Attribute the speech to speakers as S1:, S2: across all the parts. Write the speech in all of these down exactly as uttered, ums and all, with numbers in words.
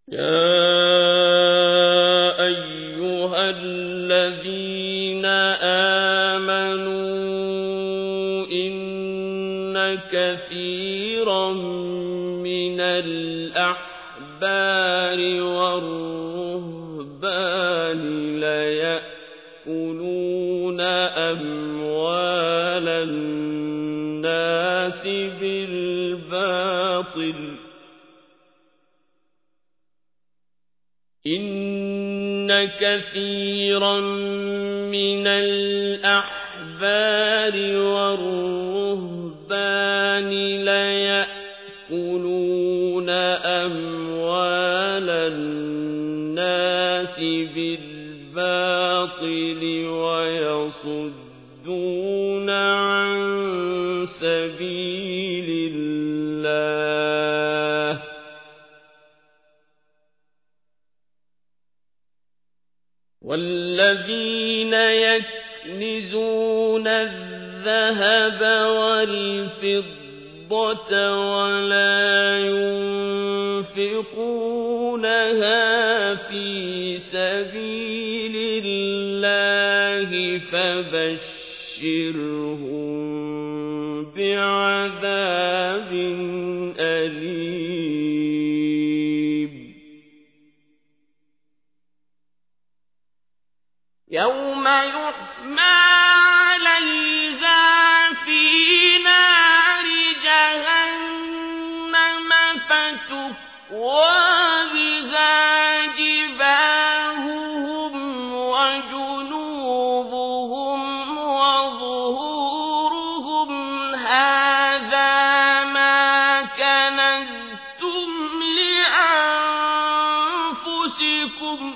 S1: يا أيها الذين آمنوا إن كثيرا من الأحبار والرهبان ليأكلون أموال الناس بالباطل إن كثيرا من الأحبار والرهبان ليأكلون أموال الناس بالباطل ويصدون عن سبيل الله والذين يكنزون الذهب والفضة ولا ينفقونها في سبيل الله فبشرهم بعذاب أليم يوم يحمى عليها في نار جهنم فتكوى بها جباههم وجنوبهم وظهورهم هذا ما كنزتم لأنفسكم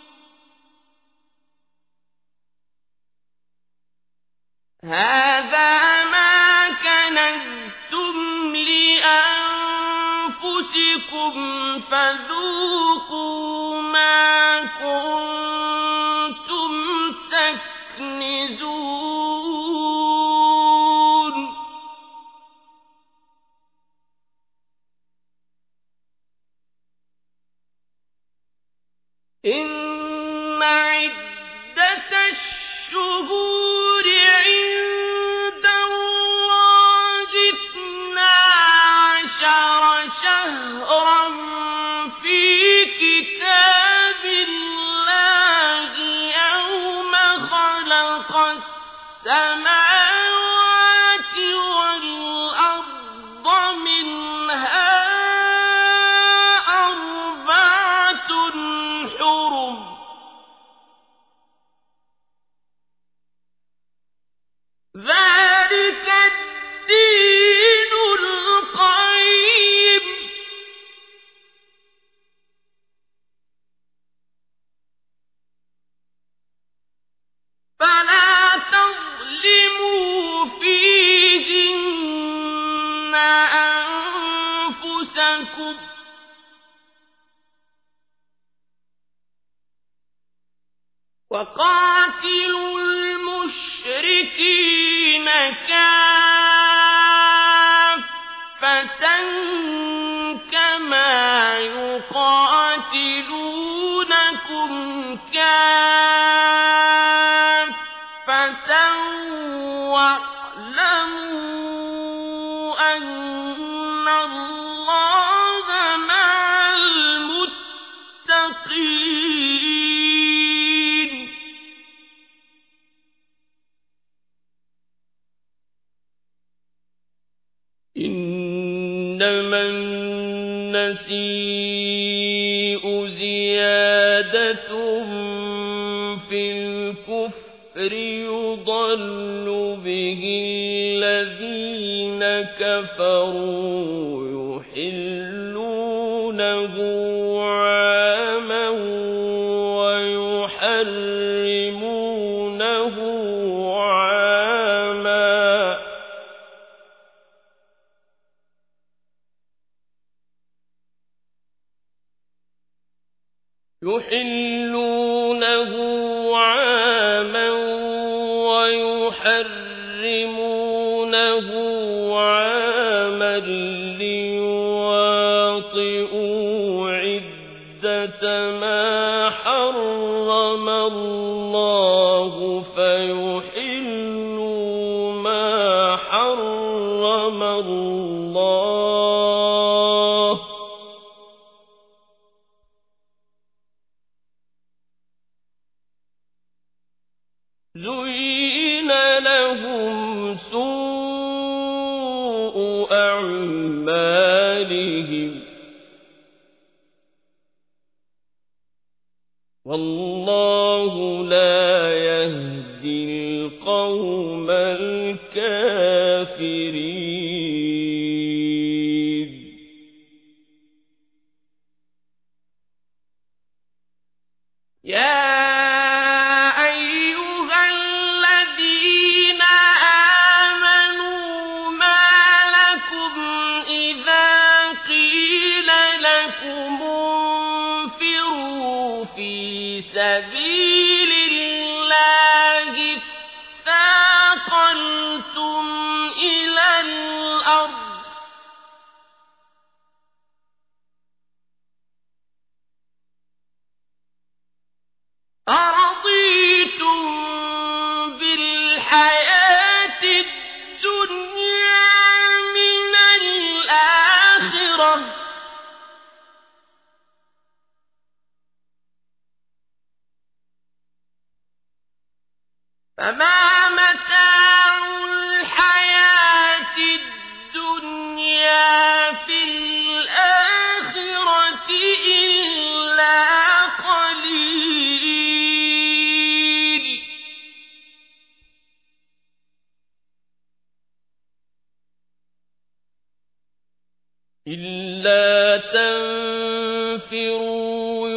S1: هذا ما كنزتم لأنفسكم فذوقوا ما كنتم تكنزون إن عدة الشهور عند الله اثنا عشر شهرا في كتاب الله يوم خلق السماوات والأرض منها أربعة حرم ذلك الدين القيم فلا تظلموا فيهن أنفسكم وقاتلوا المشركين كافة كما يقاتلونكم كافة واعلموا أن الله مع المتقين إنما النسيء زيادة في الكفر يضل به الذين كفروا يحلونه عاما ويحرمونه عاما يحلونه عاما ويحرمونه عاما ليواطئوا عدة ما حرم الله فيحلوا ما حرم الله زين لهم سوء أعمالهم والله لا يهدي القوم الكافرين يا سبيل الله اثاقلتم إلى الأرض أرضيتم بالحياة الدنيا من الآخرة فما متاع الحياة الدنيا في الآخرة إلا قليل إلا تنفروا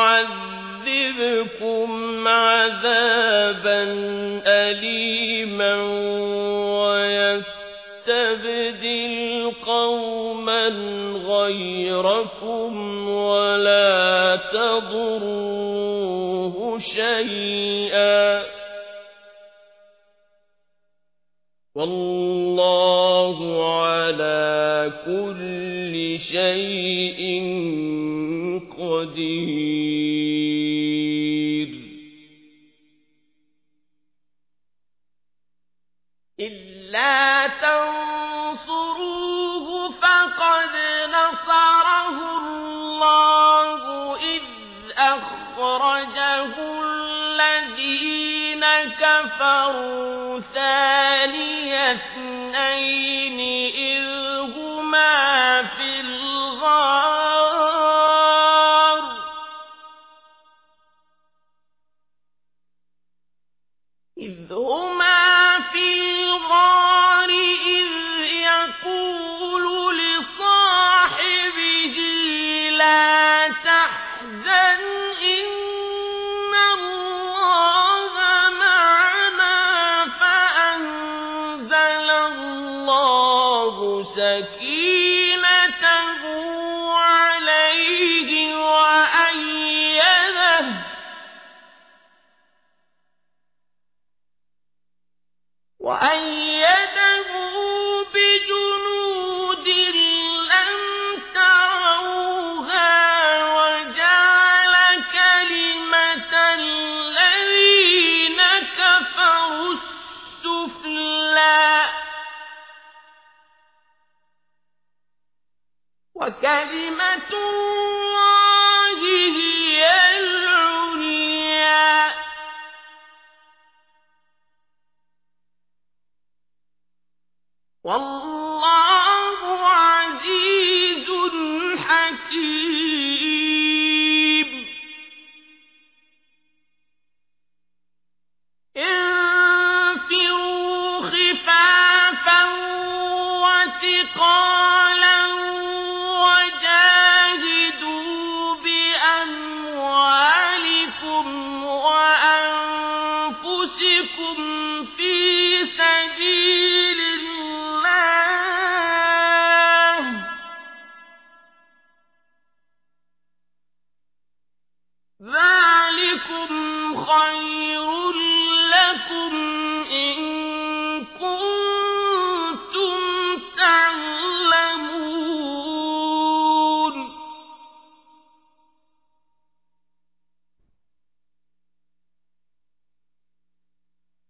S1: يعذبكم عذابا أليما ويستبدل قوما غيركم ولا تضروه شيئا والله على كل شيء قدير إلا تنصروه فقد نصره الله إذ أخرجه الذين كفروا ثاني اثنين إذ هما في الغار إذ هما في الغار إذ يقول لصاحبه لا تحزن إن الله معنا فأنزل الله سكينته عليه وأيده وأيده بجنود لم تروها وجعل كلمة الذين كفروا السفلى وكلمة الله هي العليا والله عزيز حكيم انفروا خفافا وثقالا وجاهدوا بأموالكم وأنفسكم في سبيل الله ذلكم خير لكم إن كنتم تعلمون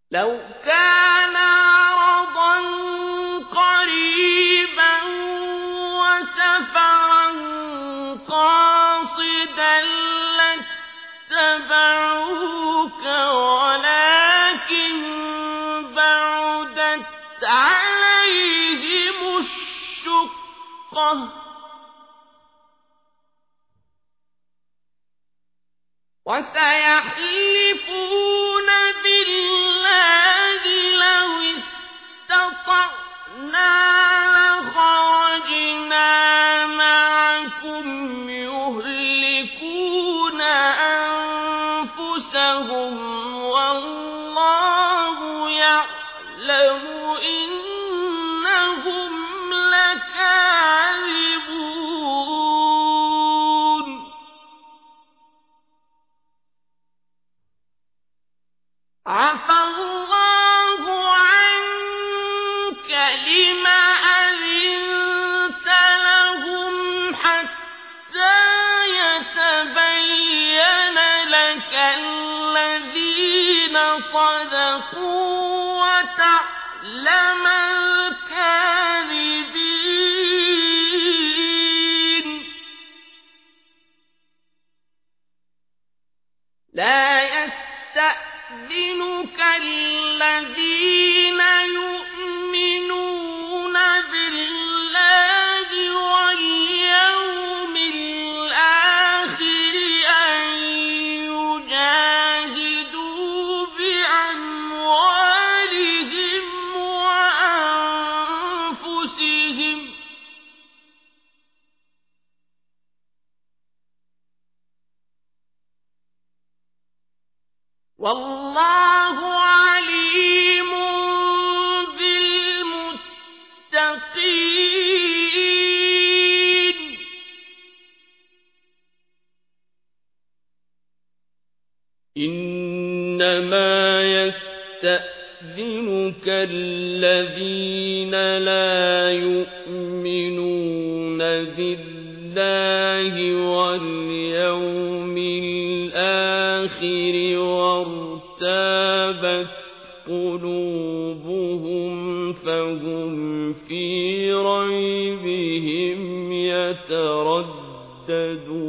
S1: لو كان عرضا قريبا وسفرا قاصدا لاتبعوك ولكن بعدت عليهم الشقة وسيحلفون بالله لو استطعنا لخرجنا معكم يهلكون أنفسهم والله يعلم إنهم لكاذبون عفى الله عنك لم أذنت لهم حتى يتبين لك الذين صدقوا وتعلم الكاذبين لا يستأذنك الذين يؤمنون بالله واليوم الآخر أن يجاهدوا بأموالهم وأنفسهم والله عليم بالمتقين إنما يستأذنك الذين لا يؤمنون بالله واليوم الآخر وارتابت قلوبهم فهم في ريبهم يترددون